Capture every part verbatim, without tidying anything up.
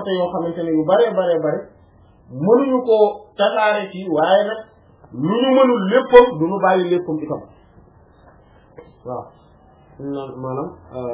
côté yoo xamante ne yu bare bare bare mënuñu koo tasaare ci waaye nag lu ñu mënul léppam du ñu bàyyi léppam itam waaw naan maanaam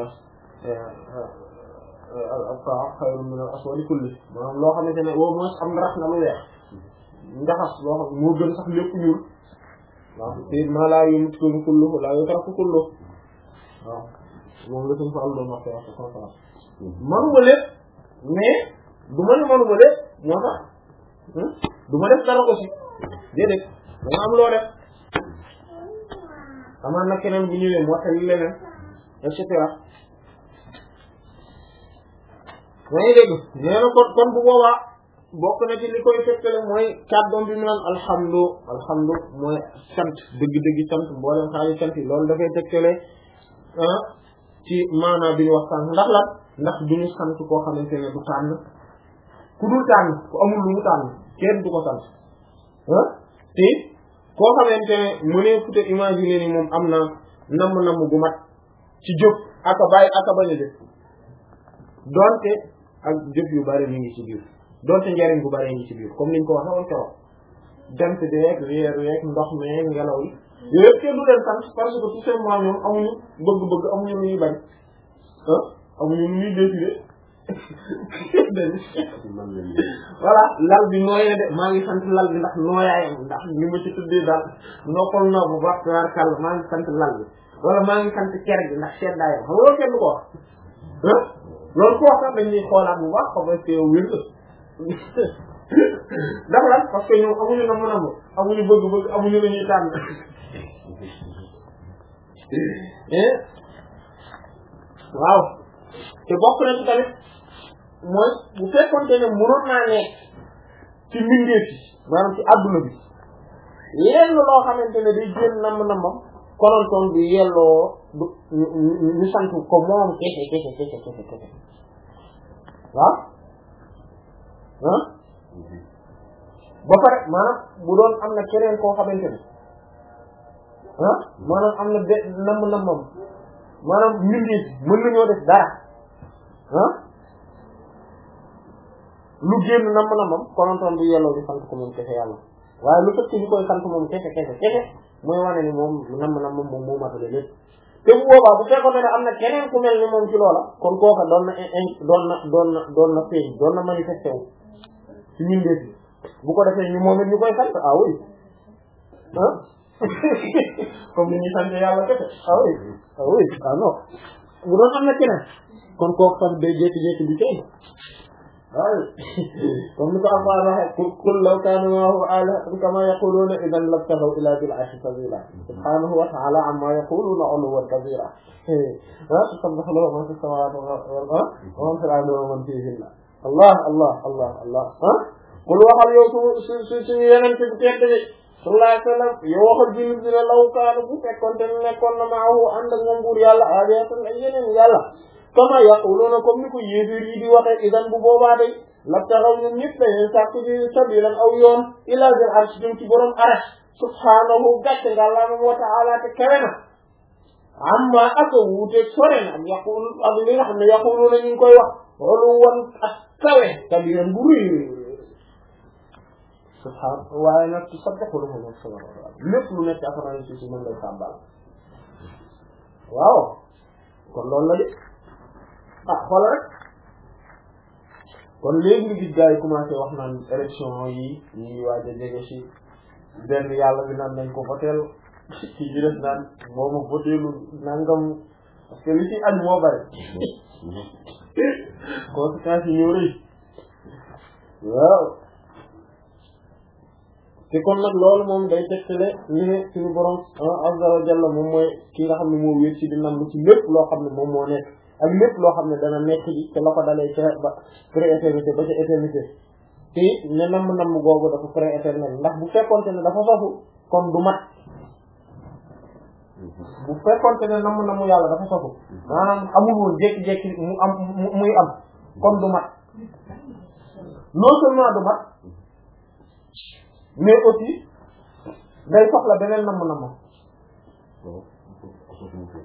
al-taa xayrun min al-aswadi kulli maanaam loo xamante ne au moins am na rax na lu weex njaxas loo xam moo gën sax lépp ñuul waaw te maa laa yumkinu kulluhu laa yutraku kulluhu waaw moom la suñu fa am doon wax te conférence manuma lépp mais du ma ne manuma lépp moo tax du ma def dara aussi déedéet dama am loo def amaan na keneen bu ñëwee moo tax leneen et cetera maa ngi dégg nee na kon kon bu boobaa bokk na ci li koy fekkale mooy kàddoom bi mu naan alhamdu alhamdu mooy sant dëgg-dëgg sant mboolem xaali sant yi loolu dafay fekkale ci maanaa bi ñu wax sànq ndax la ndax du ñu sant koo xamante ne du tànn ku dul tànn ku amul lu mu tànn kenn du ko sant ah te koo xamante ne mu ne peut imaginer ni moom am na namm-namm gu mat ci jëf aka bàyyi aka bañ a jëf donte ak jëf yu bari mi ngi ci biir donte njariñ bu bari ngi ci biir comme niñ ko waxee woon keroog jant beeg weer weeg ndox meeg ngelaw yi yooyu yëpp kenn du leen sant parce que tout simplement ñoom amuñu bëgg-bëgg amuñu lu ñuy bañ ah amuñu lu ñuy décider voilà lal bi nooy na de maa ngi sant lal bi ndax nooyaayam ndax ni ma ci tuddee daal noppal na bu baax tubaarkàlla maa ngi sant lal bi wala maa ngi sant ker gi ndax seddaayam xam nga loolu kenn du ko wax ah loolu ko wax sax dañuy xoolaat bu baax xam nga c'est wér ndax lan parce que ñoom amuñu namm namm amuñu bëgg-bëgg amuñu lu ñuy tànn waaw te bokk na ci tamit mooy bu fekkonte ne mënoon naa nekk ci mbindeef yi maanaam ci adduna bi lenn loo xamante ne day jël namm nammam konontoon du yelloo du ñu sant ko moom kese kese kese kese kese waaw ah ba pare maanaam bu doon am na keneen koo xamante ne ah maanaam am na be namm nammam maanaam mbindeef mën nañoo def dara ah lu génn namm nammam konontoon du yelloo di sant ko moom kese yàlla waaye lu fekk ñu koy sant moom kese kese kese mooy wane ni moom namm nammam moom moo matale lépp te bu boobaa bu fekkoon ne am na keneen ku mel ni moom ci loola kon kooka doon na doon na doon na doon na feeñ doon na manifesté wu ci mbindeef bi bu ko defee ñu moom it ñu koy sant ah oui ah comme ni ñuy sant yàlla kese ah oui ah oui ah non bu doon am na keneen kon kooku fan day jékki-jékki di feeñ waaw comme ni ko Alxuraan waxee qul law kaana ma'ahu aalihatan kamaa yaquluuna idan labtaghaw ilaa dhil arshi sabiilaa subhaanahu wa ta'aalaa ammaa yaquluuna 'uluwwan kabiiraa yusabbihu lahu man fi samaawaati wal ardi wa man fil ardi wa man fiihinna allah allah allah allah ah qul waxal yow su su suñu yeneen ci tedd bi sallallahu alayhi wa sallam yow waxal bi ñu ne law kaana bu fekkoon te nekkoon na ma'ahu ànd ak moom buur yàlla aalihatan ay yeneen yàlla kama yaquluna comme ni ko yéeféer yi di waxee idan bu boobaa day labtaghaw ñun ñëpp dañuy sàkk ci sabilan aw yoon ilaa zil arsh jëm ci borom arash subhaanahu gàcce nga Allah wa ta'ala te kawe na amma ak wuuteeg sore na ak yaqul ak li nga xam ne yaquluna ñu ngi koy wax loolu wan ak kawe kabiran bu rëy subhaan waaye nag tusabbihu lahu samaawaatu wal ard lépp lu nekk asamaan si si mën ngay sàbbal waaw kon loolu la de ah xoolal rek kon léegi nga gis gars yi commencé wax naan élection yi ñuy waaj a jege si benn yàlla bi naan nañ ko voteel ci ji def naan boo ma voteelu nangam parce que li ci aju moo bari conséquences yi ñëw rëy waaw te kon nag loolu moom day tegtale ñu ne suñu borom azza wa jalla moom mooy ki nga xam ne moo wér ci di nam ci lépp loo xam ne moom moo nekk ak lépp loo xam ne dana nekk ji te la ko dalee ca ba pré-éternité ba ca éternité te ne namm namm googu dafa pré-éternel ndax bu fekkonte ne dafa sosu kon du mat bu fekkonte ne namm namm yàlla dafa sosu maanaam amul woon jékki-jékki mu am muy am kon du mat non seulement du mat mais aussi day soxla beneen namm namm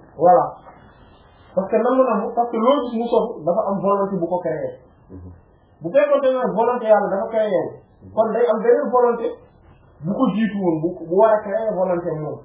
voilà parce que namm namm parce que loolu gis mu sosu dafa am volonté bu ko créé bu fekkoon ne volonté yàlla dafa créé yow kon day am beneen volonté bu ko jiitu woon bu bu war a créé volonté moom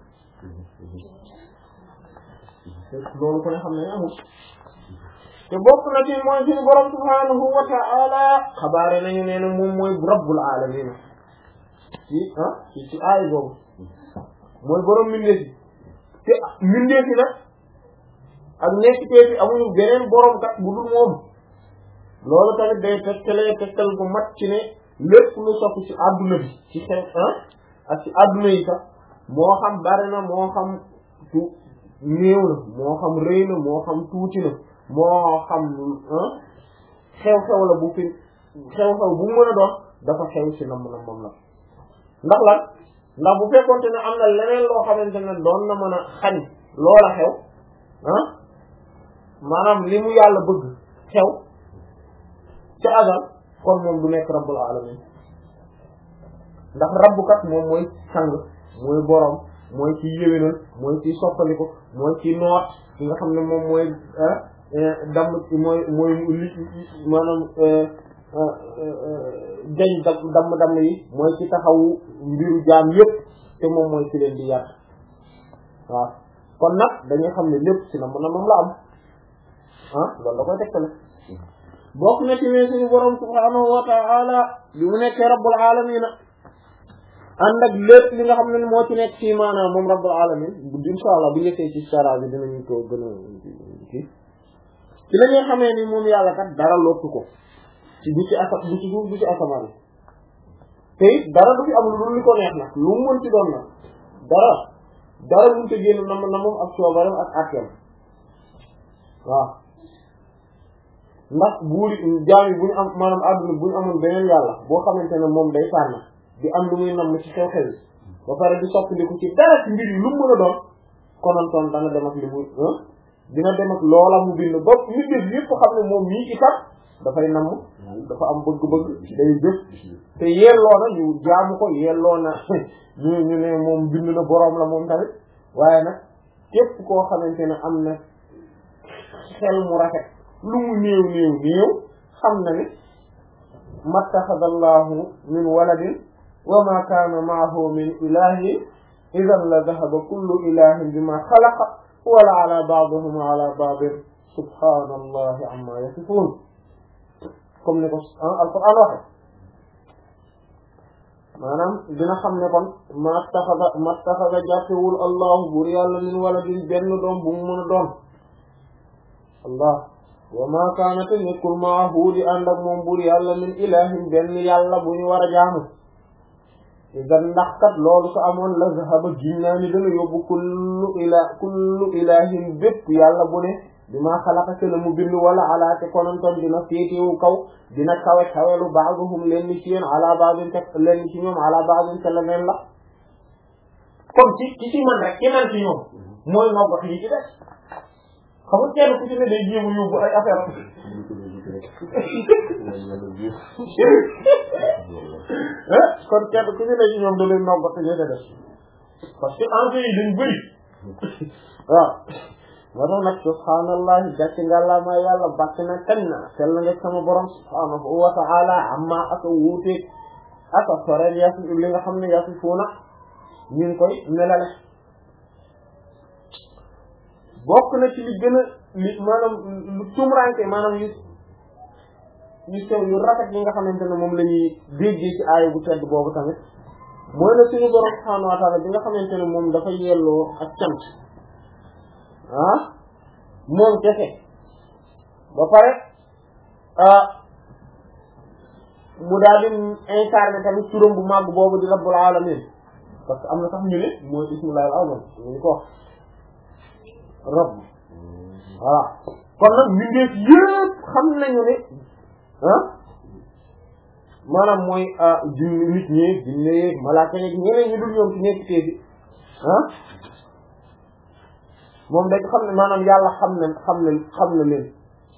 loolu ko ne xam ne amul te bokk na ci mooy suñu borom subhanahu wa ta'ala xabaare nañu nee na moom mooy rabbul alamin ci ah ci ci aay boobu mooy borom mbindeef yi te mbindeef yi nag ak nekk teefi amuñu beneen borom kat bu dul moom loolu tamit day tegtale tegtal bu mat ci ne lépp lu sopp ci adduna bi ci xew ah ak ci adduna yi sax moo xam bari na moo xam tu néew na moo xam rëy na moo xam tuuti na moo xam xew-xew la bu fi xew-xew bu mu mën a doon dafa xew ci nam nam moom la ndax lan ndax bu fekkoonte ne am na leneen loo xamante ne doon na mën a xañ loola xew ah maanaam li mu yàlla bëgg xew ca azal kon moom du nekk rabbul alamin ndax rabbukat moom mooy sang mooy borom mooy ci yéwénal mooy ci soppaliku mooy ci noot ki nga xam ne moom mooy damm mooy mooy li maanaam jañ da damm damm yi mooy ci taxawu mbiru jaam yépp te moom mooy ci leen di yar waaw kon nag dañuy xam ne lépp ci na mën na moom la am ah loolu da koy tegtale bokk na ci ne suñu borom subhaanahu wa ta'ala bi mu nekkee rabbul alamin ànd ak lépp li nga xam ne moo ci nekk ci maanaam moom rabbul alamin insha Allah bu yëkkee ci sara bi dinañu ko gën a kii ci la ñuy xamee ni moom yàlla kat dara lottu ko ci du ci asa du ci suuf du ci asamaan te it dara du fi am lu li ko neex nag lu mu mën ci doon nag dara dara mënu te génn nam na moom ak coobaram ak atteem waaw ndax buuri jaam yi bu ñu am maanaam àdduna bu ñu amoon beneen yàlla boo xamante ne moom day tànn di am lu muy namm ci xew-xew yi ba pare di soppandiku ci dara ci mbir yi lu mu mën a doon konantoon dana dem ak li mu dina dem ak loola mu bind ba nit def yëpp xam ne moom mii itam dafay namm dafa am bëgg-bëgg day jëf te yelloo na ñu jaamu ko yelloo na ñu ñu ne moom bind na boroom la moom tamit waaye nag képp koo xamante ne am na xel mu rafet lu mu néew néew néew xam na ni mattaxadallahu min waladin wa ma kaana maahu min ilahin idan la dahaba kullu ilahin bima xalaqa wala ala ba'dihim ala ba'din subhanallahi amma yasifun comme ni ko alquran waxe maanaam dina xam ne kon mattaxada mattaxada jàppewul allahu bur yàlla min waladin benn doom bu mu mën a doon allah wa ma kaana te nekkul maahu di ànd ak moom bur yàlla min ilahin benn yàlla bu ñu war a jaamu idan ndax kat loolu su amoon la zahaba ginnaa ni dana yóbbu kullu ila kullu ilahin bépp yàlla bu ne bi maa xalaqa te la mu bind wala ala te konantoon dina féetewu kaw dina kawe kawelu ba'duhum leen ni ci yéen ala ba'din te leen ni ci ñoom ala ba'din te la neen la comme ci ci ci man rek ci man ci ñoom mooy noggot yi ci des xam nga kenn ku ci ne day jéemu yóbbu ay affaire kon kenn ku ci ne ci ñoom da leen noggot yi da des parce que enjeu yi dañ bëri waaw moo tax nag subhaanallah gàcc ngàlla ma yàlla bàkk na kañ na sell nga sama borom subhaanahu wa ta'ala amma aka wuuteeg aka soreel yasi li nga xam ne yasi fuuna ñu ngi koy melale bokk na ci li gën a li maanaam lu tumranke maanaam yu yu sew yu rafet yi nga xamante ne moom la ñuy déggee ci aaya bu tedd boobu tamit mooy na suñu borom subhaanahu wa ta'ala bi nga xamante ne moom dafa yelloo ak cant ah moom kese ba pare ah mu daal di incarné tamit turam bu màgg boobu di rabbul alamin parce que am na sax ñu ne mooy ismullahil azam ñu ko wax rabb voilà kon nag mbindeef yëpp xam nañu ne ah maanaam mooy jinne nit ñi jinne yeeg malaaka yeeg ñeneen ñu dul ñoom ci nekk teefi ah moom dañ xam ne maanaam yàlla xam na xam na xam na leen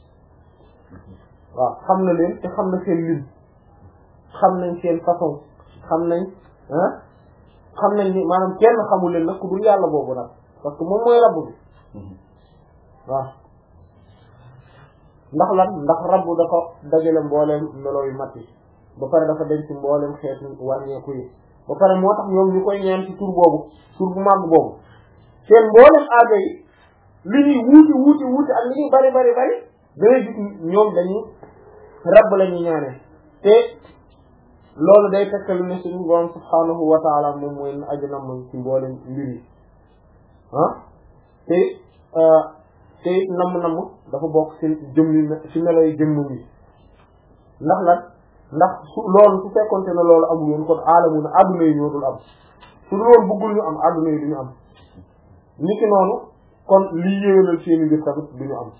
waaw xam na leen te xam na seen lim xam nañ seen façon xam nañ ah xam nañ ni maanaam kenn xamul leen nag ku dul yàlla boobu nag parce que moom mooy rabb bi waaw ndax lan ndax rabbu dafa dajale mbooleem melo yu mat yi ba pare dafa denc mbooleem xeetu wàññeeku yi ba pare moo tax ñoom ñu koy ñaan ci tur boobu tur bu màgg boobu seen mbooleem aajo yi li ñuy wuuti wuuti wuuti ak li ñuy bari bari bari dangay gis ñoom dañuy rabb la ñuy ñaanee te loolu day tekkalu ne suñu borom subhaanahu wa taala moom mooy na aju namm ci mbooleem mbir yi ah te te namm-namm dafa bokk ci jëm yi ci melo yi jëmm yi ndax lan ndax su loolu su fekkonte ne loolu amul woon kon aalamu na adduna yi ñoo dul am su dul woon bëggul ñu am adduna yi duñu am niki noonu kon lii yéwénal seeni mbir tamit duñu am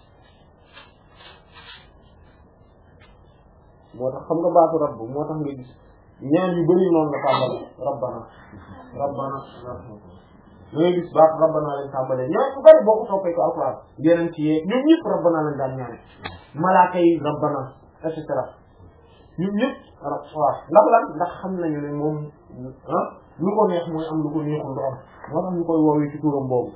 moo tax xam nga baatu rabb moo tax nga gis ñaan yu bari noonu la tàmbale rabbana rabbana da ngay gis baatu rabbana lañ tàmbale ñaan yu bari boo ko toppee ko alxuraan yeneen ci yee ñoom ñëpp rabbana lañ daan ñaane malaaka yi rabbana et cetera ñun ñëpp waaw ndax lan ndax xam nañu ne moom ah lu ko neex mooy am lu ko neexul du am moo tax ñu koy woowee ci turam boobu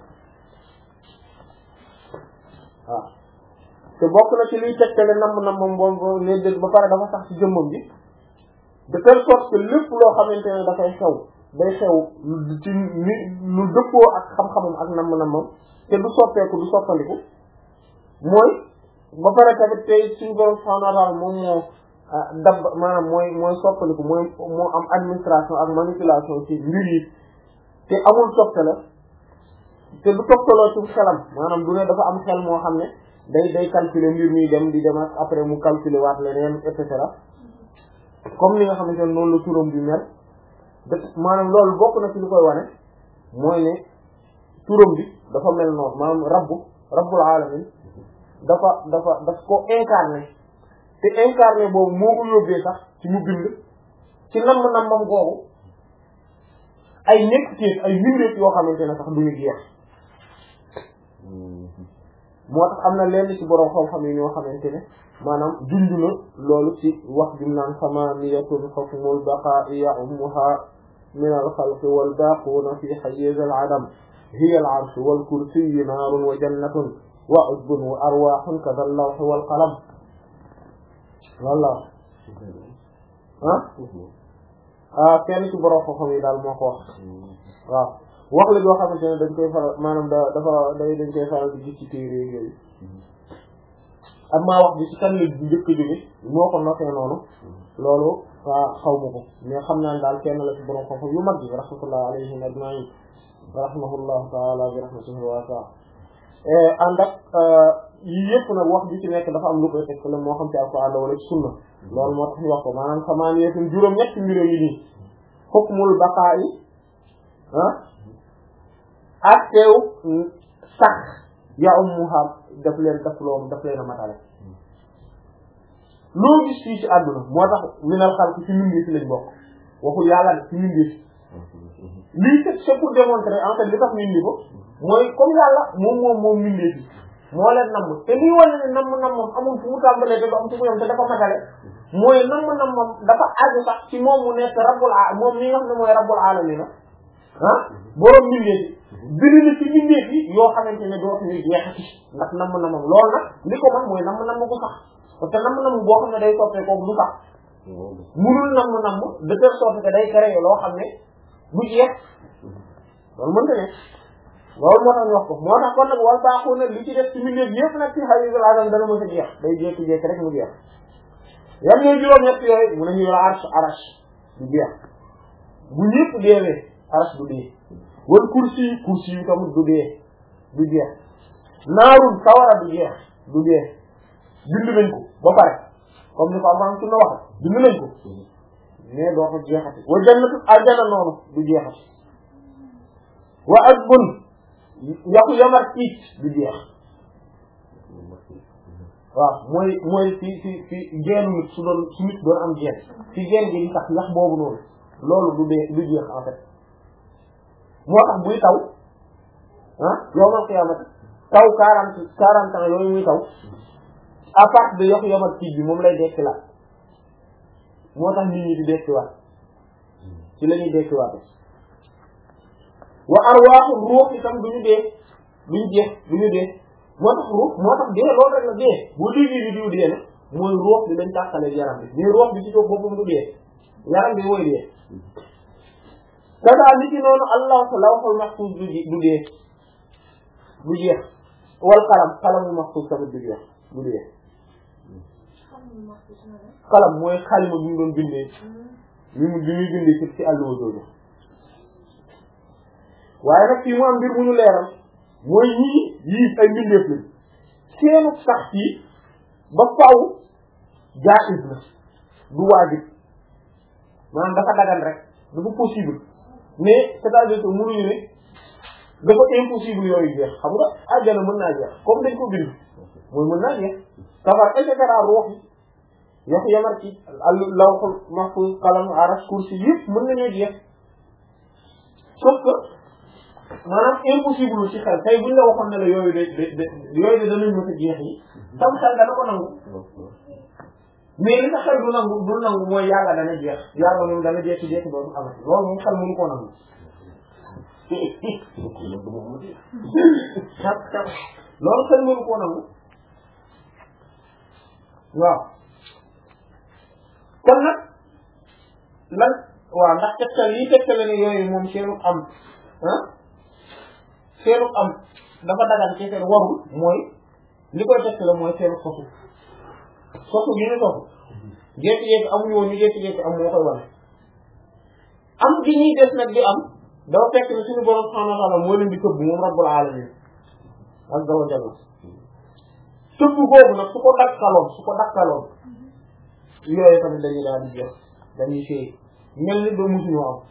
waaw te bokk na ci liy tegtale namm namm moom boobu ne dé ba pare dafa sax ci jëmmam bi de telle sorte que lépp loo xamante ne dafay xew day xew ci ni lu dëppoo ak xam-xamam ak namm nammam te du soppeeku du soppaliku mooy ba pare tamit tey suñu borom subhanahu wa ta'ala moom moo dab maanaam mooy mooy soppaliku mooy moo am administration ak manipulation ci mbir yi te amul toftale te du toftaloo ci xelam maanaam du ne dafa am xel moo xam ne day day calculer mbir muy dem di dem ak après mu calculer waat leneen et cetera comme li nga xamante ne noonu la turam bi mel de maanaam loolu bokk na ci li koy wane mooy ne turam bi dafa mel noonu maanaam rabbu rabbul alamin dafa dafa daf ko incarné te incarné boobu moo ko yóbbee sax ci mu bind ci namm-nammam googu ay nekk ci ay mbindeef yoo xamante ne sax duñu jeex moo tax am na lenn ci borom xam-xam yi ñoo xamante ne maanaam junj na loolu ci wax bi naan samaniyatun hukmul baqa'i ya'ummuha min al-khalqi wal baquna fi hayyiz al-'adam hiya al-'arshu wal kursiyyu naarun wa jannatun wa 'udbun wa arwahun kadha al-lawh wal qalam walla ah ah kenn ci borom xam-xam yi daal moo ko wax waaw wax la joo xamante ne dañ koy faral maanaam da dafa day dañ koy faral di gis ci téere yooyu am maa wax bi ci kan la njëkk jóge moo ko notee noonu loolu waa xaw ma ko mais xam naa daal kenn la ci borom xam-xam yu mag yi rahmatullah alayhim ajma'in rahimahullahu ta'ala bi rahmatihi wa ta'ala ànd ak yii yëpp nag wax bi ci nekk dafa am lu koy teg la moo xam ci alquran wala ci sunna loolu moo tax ñu wax ko maanaam samaaniyatun juróom ñetti mbir yi nii hukmul baqaa'i ah ak teew sax ya'ummuha daf leen daf loom daf leen a matale loo gis fii ci àdduna moo tax minal xalqi ci mbindeef fi lañ bokk waxul yàlla de ci mbindeef lii c'est c'est pour démontrer en fait li tax ñu indi ko mooy comme yàlla moom moom moom mbindeef yi moo leen namm te lii wane ne namm nammam amul fu mu tàmbalee te du am fu mu yem te dafa matale mooy namm nammam dafa aju sax ci moom mu nekk rabbul a moom mi nga xam ne mooy rabbul alamin ah borom mbindeef yi biri na ci mbindeef yi yoo xamante ne doo ñuy jeexati ndax namm nammam loolu nag li ko man mooy namm namm ko sax parce que namm namm boo xam ne day soppee kooku du sax munul namm namm de telle sorte que day créer loo xam ne du jeex loolu mënta ne loolu moo tax ñu wax ko moo tax kon nag wal baaxoo nag li ci def ci mbindeef yëpp nag ci hayyul adam dana mën a jeex day jékki-jékki rek mu jeex yan ñooy juróom-ñett yooyu mun a ñuy arsh arash du jeex bu ñëpp deewee arash du dee wal kursi kursi yu tamit du dee du jeex naarun sawara du jeex du dee bind nañ ko ba pare comme ni ko am ci na wax bind nañ ko mais doo ko jeexati wa jannatu aljana noonu du jeexati wa azbun yàqu yamar tiit du jeex waaw mooy mooy fi fi fi geenu nit su doon su nit doon am geen fi geen gi di tax yax boobu noonu loolu du dee du jeex en fait moo tax buy taw ah yawmal qiyaamati taw quarante quarante ans yooyu muy taw à partir de yàqu yamar tiit bi moom lay dekki la moo tax nit ñi di dekkiwaat ci la ñuy dekkiwaat wa arwaaxu ruux itam duñu dee duñu jeex duñu dee moo tax ruux moo tax dee loolu rek la dee bu déggee ni diw dee na mooy ruux bi dañ tàqale yaram bi mais ruux bi ci toog boppam du dee yaram bi mooy dee dadaa li ci noonu allah lawhul mahfuz du du dee du jeex wal xalam xalamu mahfuz tamit du jeex du dee xalam mooy xalima bi mu doon bindee bi mu bi muy bindee ci ci àlluwa jooju waaye nag fii mu am mbir mu ñu leeral mooy ñii yii ay mbindeef lañ seenu sax fii ba faaw jaiz la du waajib maanaam dafa dagan rek dafa possible mais c'est-à-dire que mënuñu ne dafa impossible yooyu jeex xam nga àjjana mën naa jeex comme dañ ko bind mooy mën naa jeex safar et cetera ruux yi yox yamar ci al lawhul mahfuz qalam arash kursi yëpp mën nañoo jeex sauf que maanaam impossible ci xel tey buñ la waxoon ne la yooyu de de yooyu de danañ mën a jeex yi sam xel dana ko nangu mais li nga xel du nangu du nangu mooy yàlla dana jeex yàlla moom dana jeexi jeexi boobu amati loolu moom xel mënu koo nangu xel xel loolu xel mënu koo nangu waaw kon nag lan waaw ndax tegtal yi tegtale ne yooyu moom seenu am ah seenu am dafa dagan ci seen warul mooy li koy tegtale mooy seenu sosu sosu gi ñu sosu jékki-jékki amuñu woon ñu jékki-jékki am moo koy wane am gi ñuy des nag di am dafa fekk ne suñu borom subhanahu wa ta'ala moo leen di tëbb moom rabbul alamin azza wa jalla tëbb boobu nag su ko dakkaloon su ko dakkaloon yooyu tamit dañuy daal di jeex dañuy séy mel ni doo musuñoo am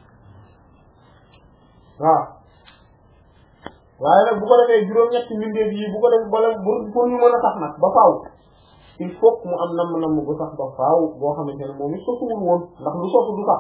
waaw waaye nag bu ko defee juróom-ñetti mbindeef yi bu ko def bala pour ñu mën a sax nag ba faaw il faut que mu am namm-namm bu sax ba faaw boo xamante ne moom it sosuwul woon ndax lu sosu du sax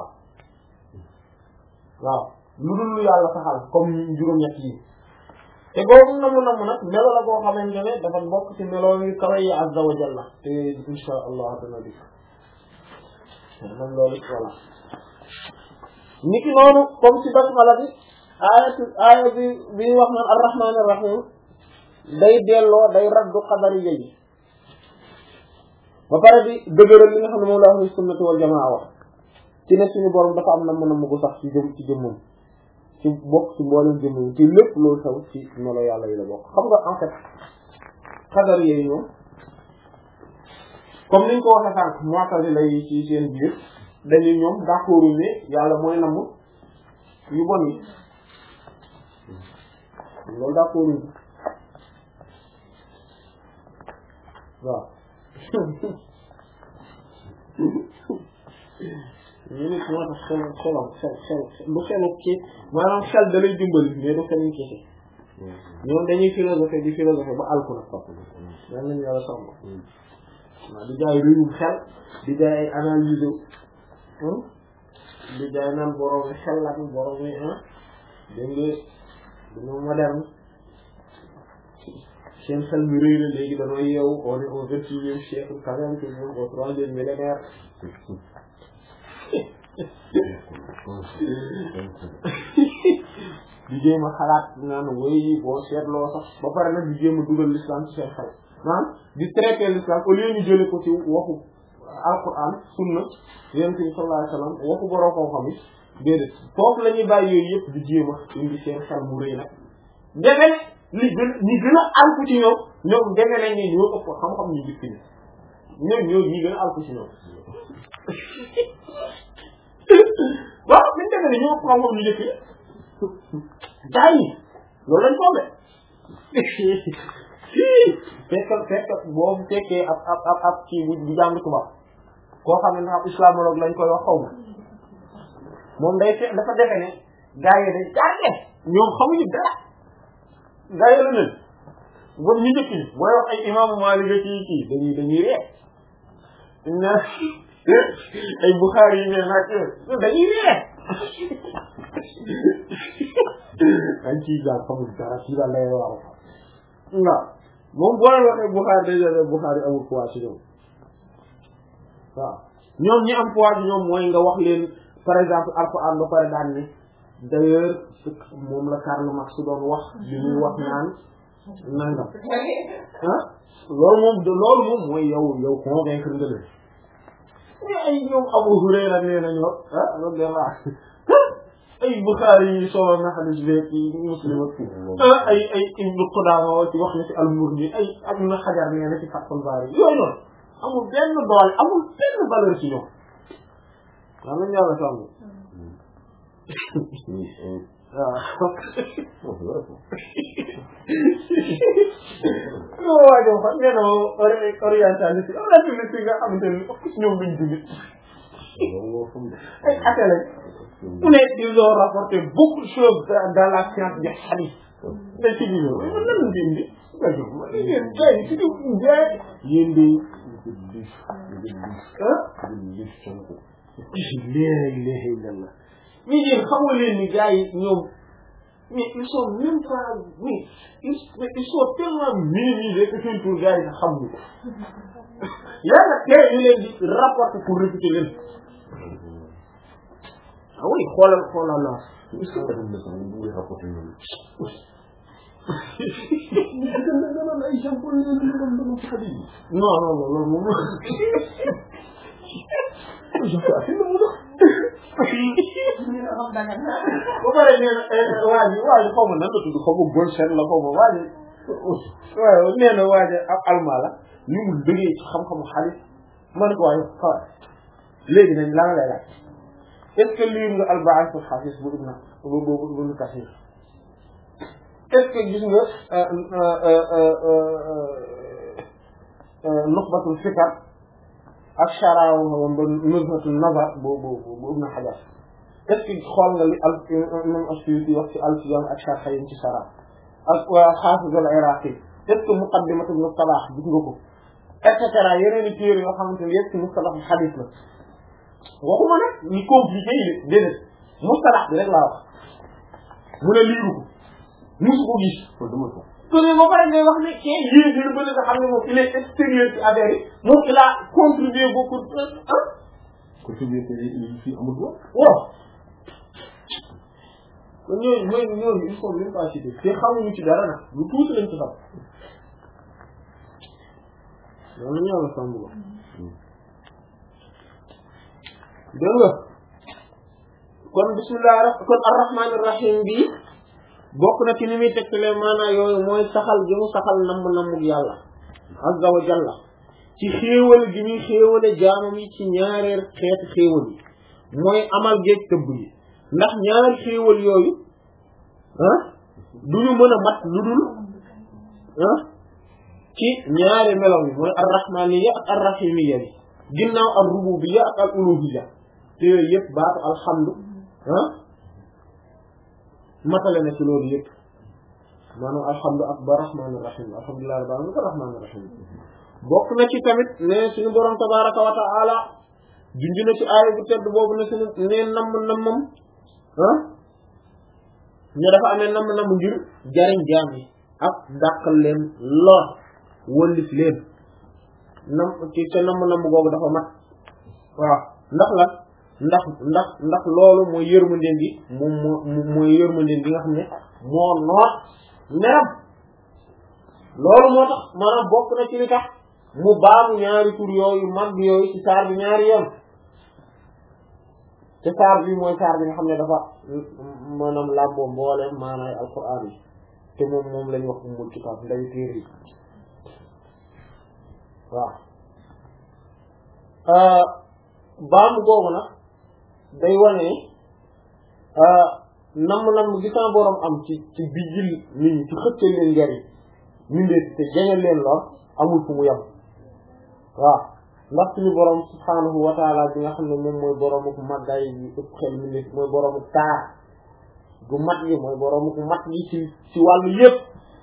waaw lu dul lu yàlla saxal comme juróom-ñett yi te googu namm-namm nag melo la boo xamante ne dafa bokk ci melo yi kawe yi azza wa jalla te insha allah dana di moom loolu voilà niki noonu comme ci basmala bi aayatu aaya bi bi wax naan ar-rahmaan ar-rahiim day delloo day raddu xadari yi ba pare bi dëgëral li nga xam ne moom la ahlu sunnati wal jamaa wax ci ne suñu borom dafa am namm namm gu sax ci jëm ci jëmmam ci bokk ci mboolem jëmmam ci lépp loolu saw ci melo yàlla yi la bokk xam nga en fait xadari yi ñoom comme niñ ko waxee sànq mu'tazila yi ci seen biir dañuy ñoom d'accord ne yàlla mooy namm yu bon yi loolu d'accord waaw ñu nit moo tax xel xelam xel xel bu xelu ci maanaam xel da lay dimbali mais du xeluñ kese ñoom dañuy philosophie di philosophie ba alku nag papa dan nañu yàlla sàmm waaw di jaay réewum xel di jaay ay analyse di jaay naan borom xel la borom yi ah dégg nga dañoo moderne seen xel mi rëy na léegi dañoo yeewu on est au vingt-et-unième siècle quand même que ñoom au troisième millénaire di jéem a xalaat naan way boo seetloo sax ba pare nag di jéem a dugal l'islam ci seen xel maanaam di traiter l'islam au lieu ñu jële ko ci waxu alquran sunna yonent bi sallallahu alayhi wasallam waxu borom xam-xam yi déedéet foofu la ñuy bàyyi yooyu yëpp di jéem a indi seen xel mu rëy nag defe ne li gën ñi gën a alku ci ñoom ñoom defe nañ ne ñoo ëpp xam-xam ñu njëkk ni ñoom ñoo ñi gën a alku ci ñoom waaw liñ defe ne ñoo ëpp xam-xam ñu njëkk ni gaa yi loolu lañ foog de fekk fekk boo fekkee ab ab ab ab kii bu bu jàng tubaab koo xam ne ab islamologue lañ koy wax xaw ma moom day fekk dafa defe ne gaa yi dañ jànge ñoom xamuñu dara gaa yi la nen bon ñu njëkk ñi booy wax ay imaamu Maalik kii kii dañuy dañuy ree na ay Buxaari yi ngeen nag dañuy ree dañ ciy jàng xamul dara ci la lay wax waaw moom boo leen waxee Buxaari day jëlee Buxaari amul poids ci ñoom waaw ñoom ñi am poids ci ñoom mooy nga wax leen par exemple Alxuraan ba pare daan ne d'ailleurs moom la Karl Marx doon wax li muy wax naan nangam ah loolu moom de loolu moom mooy yow yow convaincre nga leen mais ay ñoom Abu Hurayra nee na ñoo ah loolu de la ay Bukhari yi solo na hadith beeg yi Muslim ak ay ay Ibn Qudama ci wax na ci al-Murdi ay ak na Hajar nee na ci Fathul Bari yooyu noonu amul benn doole amul benn valeur ci ñoom waaw nañu yàlla sàmm waaw waaye yow xam ngeen ne orientaliste yi orientaliste yi nga xamante ne ëpp ci ñoom lañ jullit ay athées lañ mu ne ils ont rapporté beaucoup de choses dans la science du hadith da ci biir yow man lan ngeen di nga jox ma ngeen jaay ci di jaay yéen di ah la ilaha illallah mais yéen xamoo leen ni gars yi ñoom mais ils sont même pas oui ils ils sont tellement minimisés que seen tur gars yi sax xamuñu ko yàlla tey ñu leen di rapporter pour réfuter leen ah oui xoolal xoolal la est-ce que dafa nekk ni bu ñu rapporter ñoom non non non loolu moom ba pare nee na waa ji waa ji xaw ma nan la tudd xaw ma bon cher la xaw ma waa ji waaw nee na waa ji ab almaa la ni mu dëggee ci xam-xamu xaalis man ko waaye xaw léegi nañ laa lay laaj est-ce que lire nga al-Ba'th al-Hafiz bu Ibn bu bu Ibn Kathir est-ce que gis nga Nukhbatul Fikr ak Sharh Nuzhatun Nazar bu bu bu Ibn Hajar est-ce que xool nga li al imam As-Suyuti wax ci Al-Fiyan ak Sharh yi ci Sharh ak waa Hafiz al-Iraqi est-ce que Muqaddimat Ibn Salah gis nga ko et cetera yeneen i téere yoo xamante ne yëpp ci mustalah hadith la waxuma nag ni compliqué yi de déedéet mustalah bi rek laa wax mu ne liiru ko musu ko gis ko dama ko ko ne ba pare ngay wax ne kii lii bi ba nga xam ne moom il est extérieur ci affaire yi moom il a contribué beaucoup ah contribué ci fii amul ko waaw kon ñooñu mooy ñooñu il faut même pas citer te xamuñu ci dara nag lu tuuti lañ ci xam loolu ñoo la sàmm ko dégg nga kon bismillah kon ar-rahman ar-rahim bi bokk na ci ni muy tegtale maanaam yooyu mooy saxal gi mu saxal namm nammug yàlla azza wa jalla ci xéewal gi muy xéewale jaamam yi ci ñaareer xeeti xéewal yi mooy amal géej tëbb yi ndax ñaari xéewal yooyu ah duñu mën a mat lu dul ah ci ñaari melaw yi mooy ar-rahmaniyya ak ar-rahimiyya bi ginnaaw ar-rububiyya ak al-uluhiyya te yooyu yëpp baatu alhamdu ah matale na ci loolu yëpp maanaam alhamdu ak ba rahmaanir rahim alhamdulillahi rabbil alamin ba rahmaanir rahim bokk na ci tamit ne suñu borom tabaraka wa ta'ala junj na ci aaya bu tedd boobu ne suñu ne namm nammam ah ne dafa amee namm namm ngir jariñ jaam yi ak dàqal leen lor wëllis leen nam ci te namm namm googu dafa mat waaw ndax la ndax ndax ndax loolu mooy yërmandeen gi moom moo mooy yërmandeen gi nga xam ne moo noot meram loolu moo tax maanaam bokk na ci li tax mu baamu ñaari tur yooyu mag yooyu ci saar bi ñaari yoon te saar bi mooy saar bi nga xam ne dafa maanaam làmboo mboole maanaay alquran yi te moom moom lañu wax ummul kitaab ndayu téere yi waaw baamu googu nag day wane namm namm gi sa borom am ci ci bijjil nit ñi ci xëccal leen njariñ mindee te jañal leen lool amul fu mu yem waaw ndax suñu borom subhaanahu wa taala bi nga xam ne moom mooy boroomu màggaay yi ëpp xel mindee mooy boroomu taar gu mat gi mooy boroomu mat gi ci ci wàllu yëpp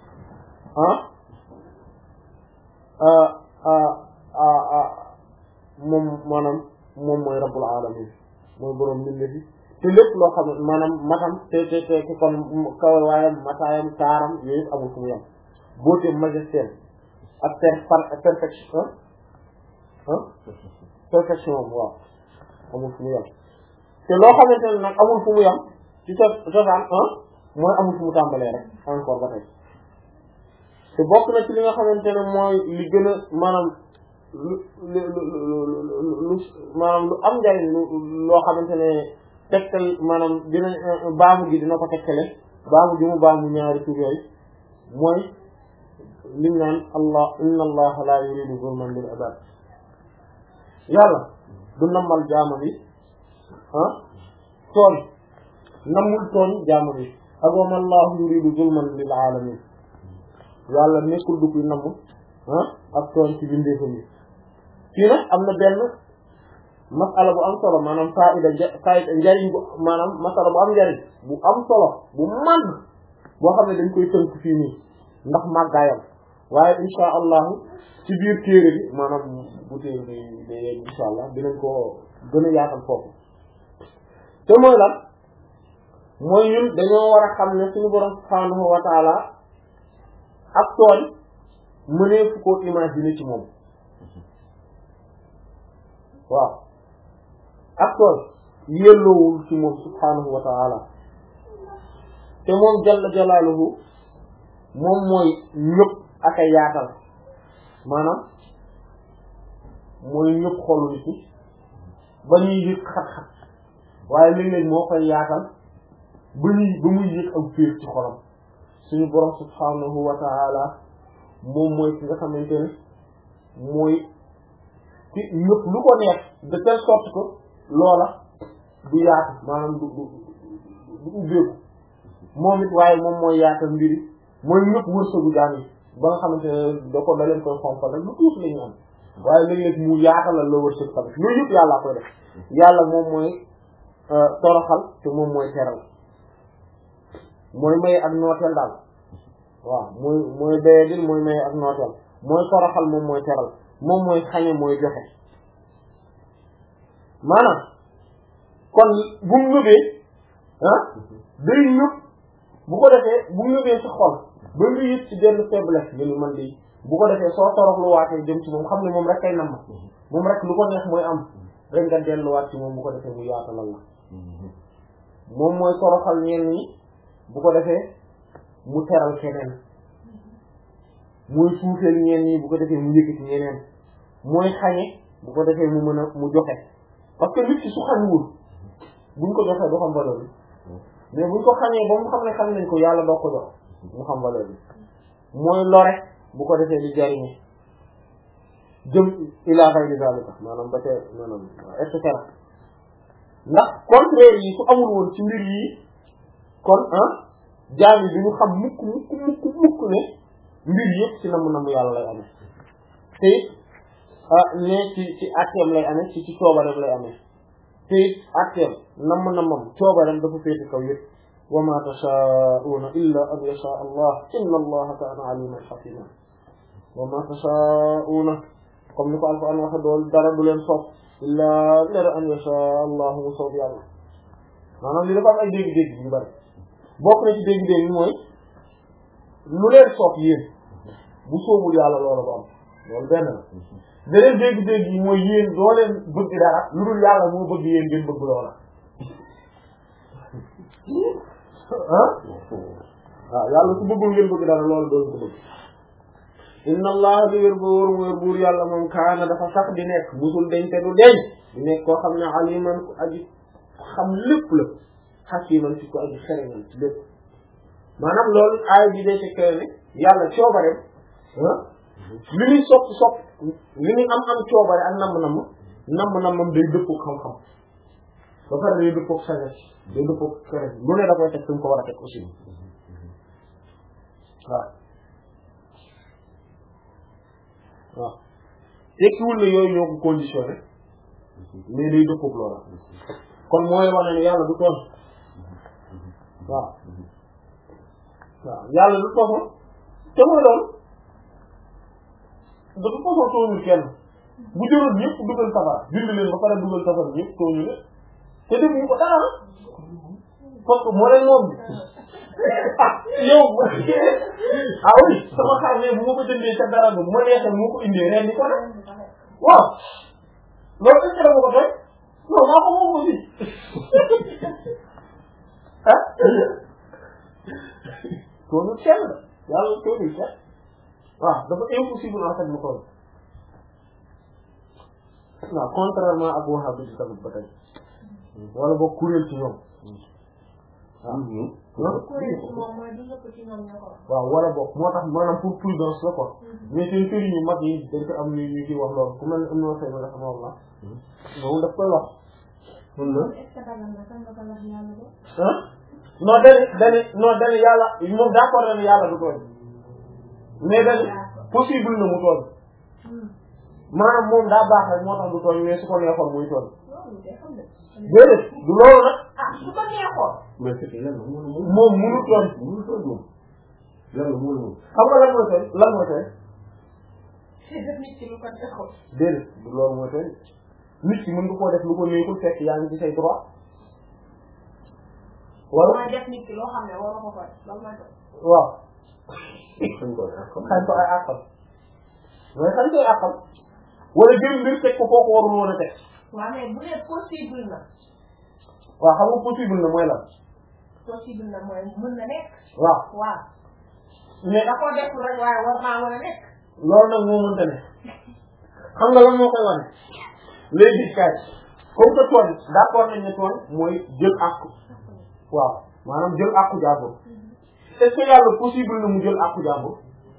ah moom maanaam moom mooy rabbul alamin mooy boroom mbinde fi te lépp loo xam ne maanaam matam te te te kon kaw waayam mataayam taaram yooyu amul fu mu yem beauté majesté ak per perfection ah perfection waaw amul fu mu yem te loo xamante ne nag amul fu mu yem ci sa cosaan ah mooy amul fu mu tàmbalee rek encore ba tey te bokk na ci li nga xamante ne mooy li gën a maanaam lu lu lu lu maanaam lu am njariñ lu loo xamante ne tegtal maanaam dina baamu gi dina ko tegtale baamu gi mu baamu ñaari tur yooyu mooy lim naan allah inna allaha la yuridu zulman lil ibad yàlla du nammal jaama bi ah tooñ nammul tooñ jaama bi ak wa ma allahu yuridu zulman lil alamin yàlla nekkul du kuy namm ah ak tooñ ci bindeefam yi fii nag am na benn masala bu am solo maanaam faida faida njariñ bu maanaam masala bu am njariñ bu am solo bu màgg boo xam ne dañ koy tënk fii nii ndax màggaayam waaye insha allahu ci biir téere bi maanaam bu téere bi de insha allah dinañ ko gën a yaatal foofu te mooy lan mooy ñun dañoo war a xam ne suñu borom subhaanahu wa taala ak tooñ mënee fu ko imaginer ci moom waaw ak tooñ yelloowul ci moom subhaanahu wa taala te moom jalla jalaaluhu moom mooy ñëpp ak a yaatal maanaam mooy ñëpp xolu nit ñi ba ñuy yëg xat-xat waaye léeg-léeg moo koy yaatal ba ñuy ba muy yëg ak féer ci xolam suñu borom subhaanahu wa ta'ala moom mooy ki nga xamante ne mooy ci ñëpp lu ko neex de telle sorte que loola du yaatu maanaam du du du ubbeeku moom it waaye moom mooy yaatal mbiri mooy ñëpp wërsëgu jaam yi ba nga xamante ne da ko da leen koy xompal rek lu tuuti la ñu am waaye léeg-léeg mu yaatalal la wërsëg tamit loolu yëpp yàllaa koy def yàlla moom mooy toroxal te moom mooy teral mooy may ak nooteel daal waaw mooy mooy doyadil mooy may ak nooteel mooy toroxal moom mooy teral moom mooy xañe mooy joxe maanaam kon bu mu ñëbee ah day ñëpp bu ko defee bu mu ñëbee ci xol ba nga yëg ci benn faiblesse nga ni man de bu ko defee soo toroxlu waatee jëm ci moom xam ne moom rek kay namm moom rek lu ko neex mooy am rek nga delluwaat ci moom bu ko defee mu yaatalal la moom mooy toroxal ñenn ñi bu ko defee mu teral keneen mooy suufeel ñenn ñi bu ko defee mu yëkkati ñeneen mooy xañe bu ko defee mu mën a mu joxe parce que nit ki su xañuwul buñ ko joxee du xam valeur bi mais buñ ko xañee ba mu xam ne xam nañ ko yàlla doo ko jox mu xam valeur bi mooy lore bu ko defee di jariñe jëm ila ghayri zalika maanaam ba te maanaam et cetera ndax contraire yi su amul woon ci mbir yi kon ah jaam yi duñu xam mukk mukk mukk mukk ne mbir yëpp ci namm namm yàlla lay amee te it ah ne ci ci atteem lay amee ci ci coobareem lay amee te it atteem namm nammam coobareem dafa féete kaw yëpp wa ma tashaa'una illa an yasha allah inna allaha kaana aliman hakiman wa ma tashaa'una comme ni ko alquran waxe dool dara du leen soob illa lera an yasha allah mu soob yàlla maanaam li dafa am ay dégg-dégg yu bari bokk na ci dégg-dégg yi mooy lu leen soob yéen bu soobul yàlla loola ba am loolu benn la beneen dégg-dégg yi mooy yéen doo leen bëgg dara lu dul yàlla moo bëgg yéen ngeen bëgg loola ah waaw yàlla su bëggul ngeen bëgg dara loolu doo ko bëgg inna allah di wér ba wóor wér buur yàlla moom kaana dafa sax di nekk musul deñ te du deñ di nekk koo xam ne aliman ku aji xam lépp la hakiman ci ko aji xereñal ci lépp maanaam loolu aay bi dee tekkee ne yàlla coobareem ah li muy sopp sopp li muy am am coobare ak namm namm namm nammam day dëppoo xam-xam ba pare day dëppoo sagesse day dëppoo xereñ lu ne da koy teg fi mu ko war a teg aussi waaw waaw tekkiwul ne yooyu ñoo ko conditionné mais day dëppoo loola kon mooy wane ne yàlla du toon waaw waaw yàlla du façon te mooy loolu de toute façon tooñul kenn bu jëloon ñëpp dugal safara bind leen ba pare dugal safara ñëpp tooñu ne te def ñu ko dara parce que moo leen moom bi ah yow ah oui sama xar ne bu ma ko jëndee ca dara bu ma neexee moo ko indee ren di ko def waaw loolu est-ce que dama ko doy non maa ko moom aussi ah tooñul kenn yàlla tooñul kenn waaw dafa impossible en fait mu tooñ waaw contrairement ak wahhabi bi tamit ba tey wala boog kuréel ci ñoom waaw wala boog moo tax maanaam pour prudence la quoi mais seen sëriñ yu mag yi dañ ko am ni ñu ci wax loolu ku mel ne am na fay ma nga xam wax moom daf koy wax mun na ah non dani dani non dani yàlla moom d'accord na ne yàlla du tooñ mais dani possible na mu tooñ maanaam moom daa baax rek moo tax du tooñ mais su ko neexoon muy tooñ déedéet du loolu nag ah su ko neexoon mais c'est que yàlla moom munu tooñ mënu tooñ moom yàlla mënu moom xam nga lan mooy tooñ lan mooy tooñ def nit ki lu ko neexoon déedéet du loolu mooy tooñ nit ki mën nga koo def lu ko neexul fekk yaa ngi ci say droit wala mooy def nit ki loo xam ne war na ko koy loolu mooy tooñ waaw xañ ko ay àqam xañ ko ay àqam mais xañ koy àqam wala jël mbir teg ko kooku warul woon a teg waaw mais bu dee possible na waaw xam nga possible na mooy lan possible na mooy mën na nekk waaw waaw mais da koo def rek waaye war naa mën a nekk loolu nag moo mënta ne xam nga lan moo koy wane léegi kay comme que tooñ d'accord nañ ne tooñ mooy jël àqu waaw maanaam jël àqu jàmbur est-ce que yàlla possible na mu jël àqu jàmbur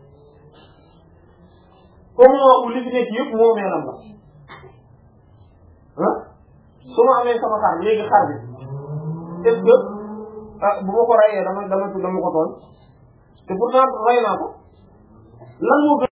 au moment où li fi nekk yëpp moo meenam la ah su ma amee sama xar léegi xar bi est-ce que ah bu ma ko rayee dama dama dama ko tooñ te pourtant ray naa ko lan moo